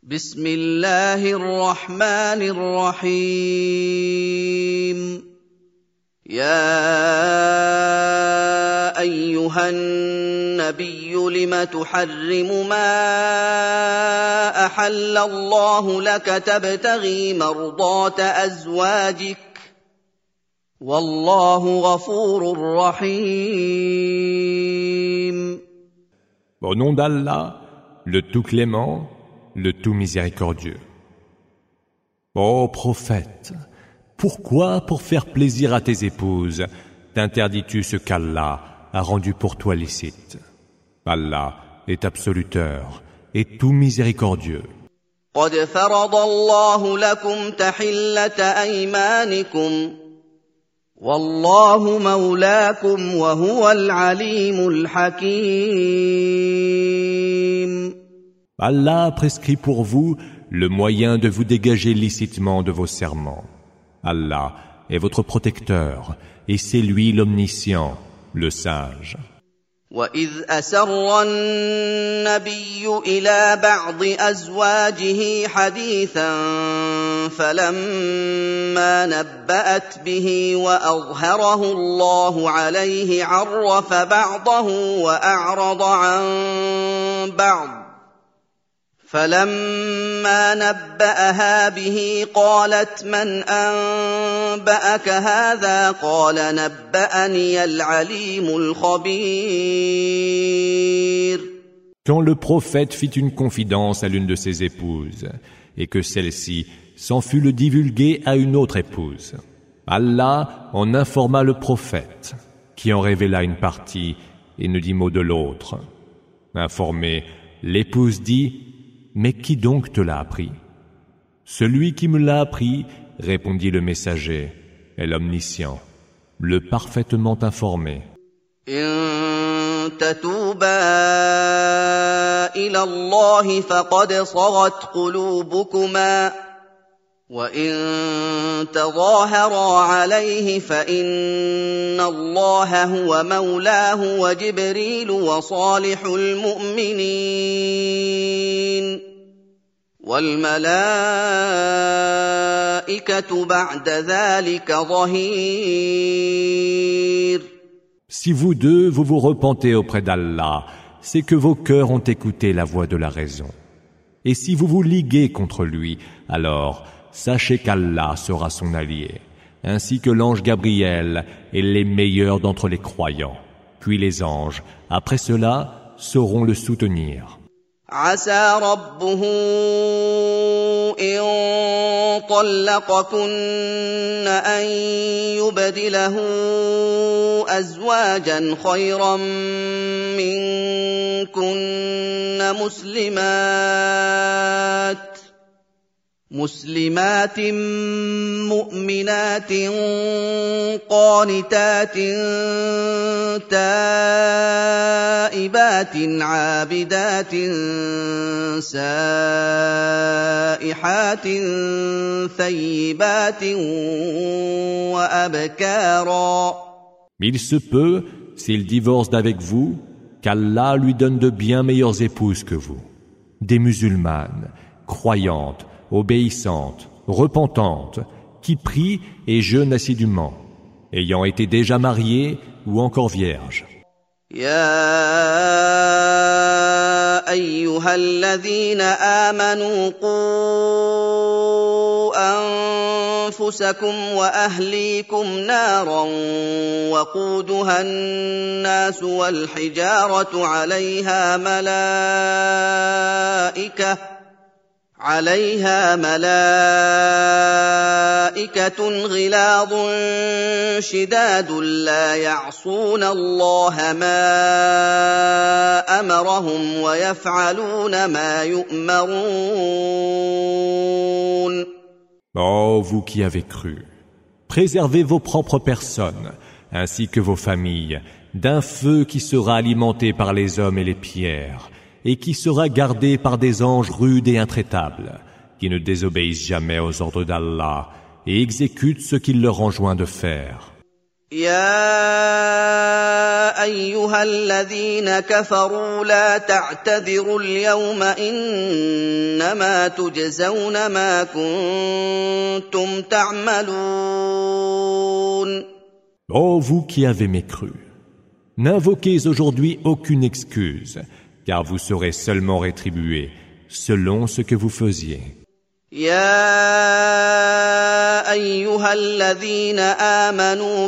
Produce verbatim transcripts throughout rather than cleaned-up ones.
بسم الله الرحمن الرحيم يا أيها النبي لم تحرم ما أحل الله لك تبتغي مرضات أزواجك والله غفور رحيم. Au nom d'Allah, le tout clément, le tout miséricordieux. Ô prophète, pourquoi, pour faire plaisir à tes épouses, t'interdis-tu ce qu'Allah a rendu pour toi licite? Allah est absoluteur et tout miséricordieux. قد فرض الله لكم تحلة أيمانكم والله مولاكم وهو العليم الحكيم. Allah a prescrit pour vous le moyen de vous dégager licitement de vos serments. Allah est votre protecteur et c'est lui l'omniscient, le sage. وَإِذْ أَسَرَّ النَّبِيُّ إِلَى بَعْضِ أَزْوَاجِهِ حَدِيثًا فَلَمَّا نَبَّأَتْ بِهِ وَأَظْهَرَهُ اللَّهُ عَلَيْهِ عَرَّفَ بَعْضَهُ وَأَعْرَضَ عَن بَعْضٍ فَلَمَّا نَبَّأَهَا بِهِ قَالَتْ مَنْ أَنبَأَكَ هَذَا قَالَ نَبَّأَنِيَ الْعَلِيمُ الْخَبِيرُ. Quand le prophète fit une confidence à l'une de ses épouses et que celle-ci s'en fut le divulguer à une autre épouse, Allah en informa le prophète qui en révéla une partie et ne dit mot de l'autre. Informée, l'épouse dit: mais qui donc te l'a appris? Celui qui me l'a appris, répondit le messager, est l'omniscient, le parfaitement informé. إن تتوبا إلى الله فقد صغت قلوبكما وإن تظاهرا عليه فإن الله هو مولاه وجبريل وصالح المؤمنين والملائكة بعد ذلك ظهير. Si vous deux, vous vous repentez auprès d'Allah, c'est que vos cœurs ont écouté la voix de la raison. Et si vous vous liguez contre lui, alors sachez qu'Allah sera son allié, ainsi que l'ange Gabriel et les meilleurs d'entre les croyants. Puis les anges, après cela, sauront le soutenir. عسى ربه إن طلقكن أن يبدله أزواجا خيرا منكن مسلمات مسلمات مؤمنات قانتات تائبات عابدات سائحات ثيبات وأبكارا. Il se peut, s'il divorce d'avec vous, qu'Allah lui donne de bien meilleures épouses que vous, des musulmanes, croyantes, obéissantes, repentantes, qui prient et jeûnent assidûment, ayant été déjà mariées ou encore vierges. يا أيها الذين آمنوا قوا أنفسكم وأهليكم نارا وقودها الناس والحجارة عليها ملائكة عليها ملائكة غلاظ شداد لا يعصون الله ما أمرهم ويفعلون ما يؤمرون. Ô vous qui avez cru, préservez vos propres personnes, ainsi que vos familles, d'un feu qui sera alimenté par les hommes et les pierres, et qui sera gardé par des anges rudes et intraitables, qui ne désobéissent jamais aux ordres d'Allah et exécutent ce qu'il leur enjoint de faire. يا أيها الذين كفروا لا تعتذروا اليوم إنما تجزون ما كنتم تعملون. Ô vous qui avez mécru, n'invoquez aujourd'hui aucune excuse, car vous serez seulement rétribués selon ce que vous faisiez. يا أيها الذين آمنوا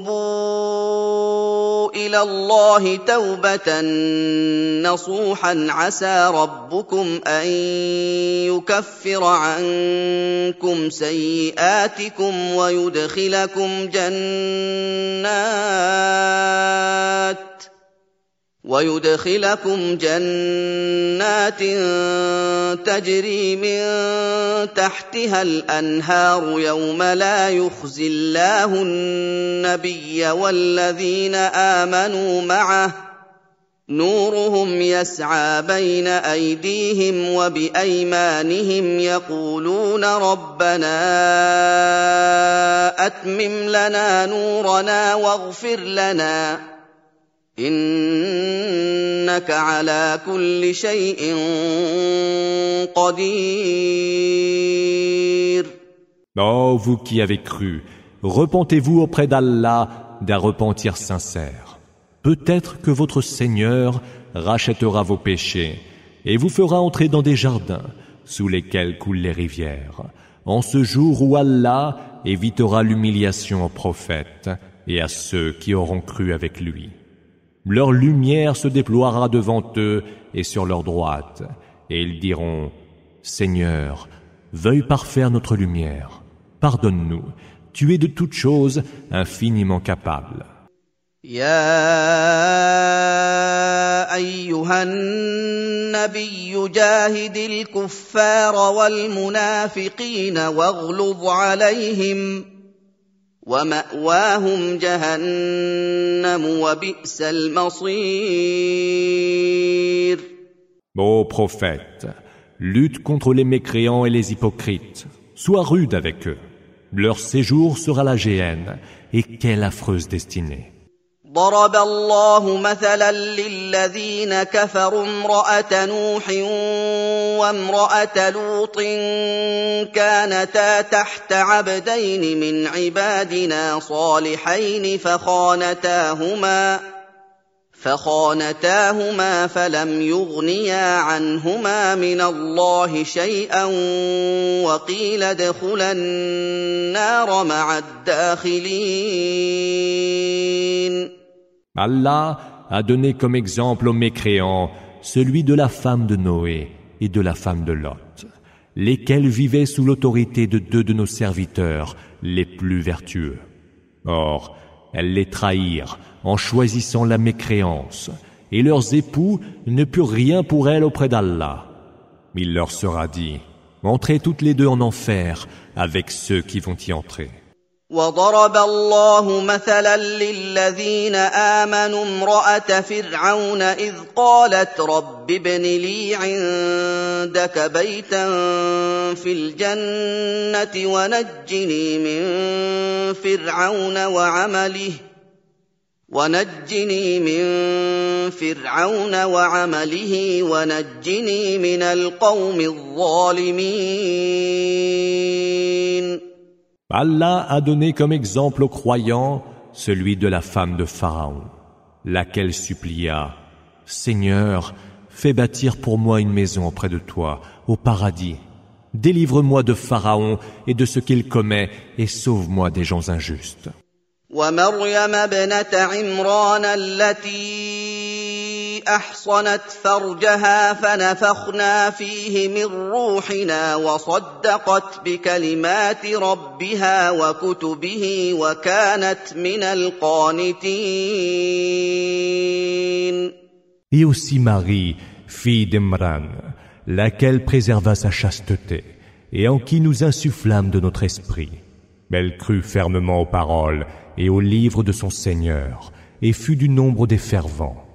توبوا إلى الله توبة نصوحا عسى ربكم أن يكفر عنكم سيئاتكم ويدخلكم جنات ويدخلكم جنات تجري من تحتها الأنهار يوم لا يخزي الله النبي والذين آمنوا معه نورهم يسعى بين أيديهم وبأيمانهم يقولون ربنا أتمم لنا نورنا واغفر لنا إنك على كل شيء قدير. Ô vous qui avez cru, repentez-vous auprès d'Allah d'un repentir sincère. Peut-être que votre Seigneur rachètera vos péchés et vous fera entrer dans des jardins sous lesquels coulent les rivières, en ce jour où Allah évitera l'humiliation aux prophètes et à ceux qui auront cru avec lui. Leur lumière se déploiera devant eux et sur leur droite, et ils diront, Seigneur, veuille parfaire notre lumière. Pardonne-nous, tu es de toutes choses infiniment capable. يا أيها النبي جاهد الكفار والمنافقين واغلظ عليهم ومأواهم جهنم وبئس المصير. Ô prophète, lutte contre les mécréants et les hypocrites. Sois rude avec eux. Leur séjour sera la géhenne, et quelle affreuse destinée. ضرب الله مثلا للذين كفروا امرأة نوح وامرأة لوط كانتا تحت عبدين من عبادنا صالحين فخانتاهما فخانتاهما فلم يغنيا عنهما من الله شيئا وقيل ادخلا النار مع الداخلين. Allah a donné comme exemple aux mécréants celui de la femme de Noé et de la femme de Lot, lesquels vivaient sous l'autorité de deux de nos serviteurs les plus vertueux. Or, elles les trahirent en choisissant la mécréance, et leurs époux ne purent rien pour elles auprès d'Allah. Il leur sera dit, entrez toutes les deux en enfer avec ceux qui vont y entrer. وضرب الله مثلا للذين آمنوا امرأة فرعون إذ قالت رب ابن لي عندك بيتا في الجنة ونجني من فرعون وعمله ونجني من فرعون وعمله ونجني من القوم الظالمين. Allah a donné comme exemple aux croyants celui de la femme de Pharaon, laquelle supplia, « Seigneur, fais bâtir pour moi une maison auprès de toi, au paradis. Délivre-moi de Pharaon et de ce qu'il commet et sauve-moi des gens injustes. » ومريم ابنة عمران التي أحصنت فرجها فنفخنا فيه من روحنا وصدقت بكلمات ربها وكتبه وكانت من القانتين. Et aussi Marie, fille d'Imran, laquelle préserva sa chasteté et en qui nous insufflâmes de notre esprit. Elle crut fermement aux paroles et aux livres de son Seigneur, et fut du nombre des fervents.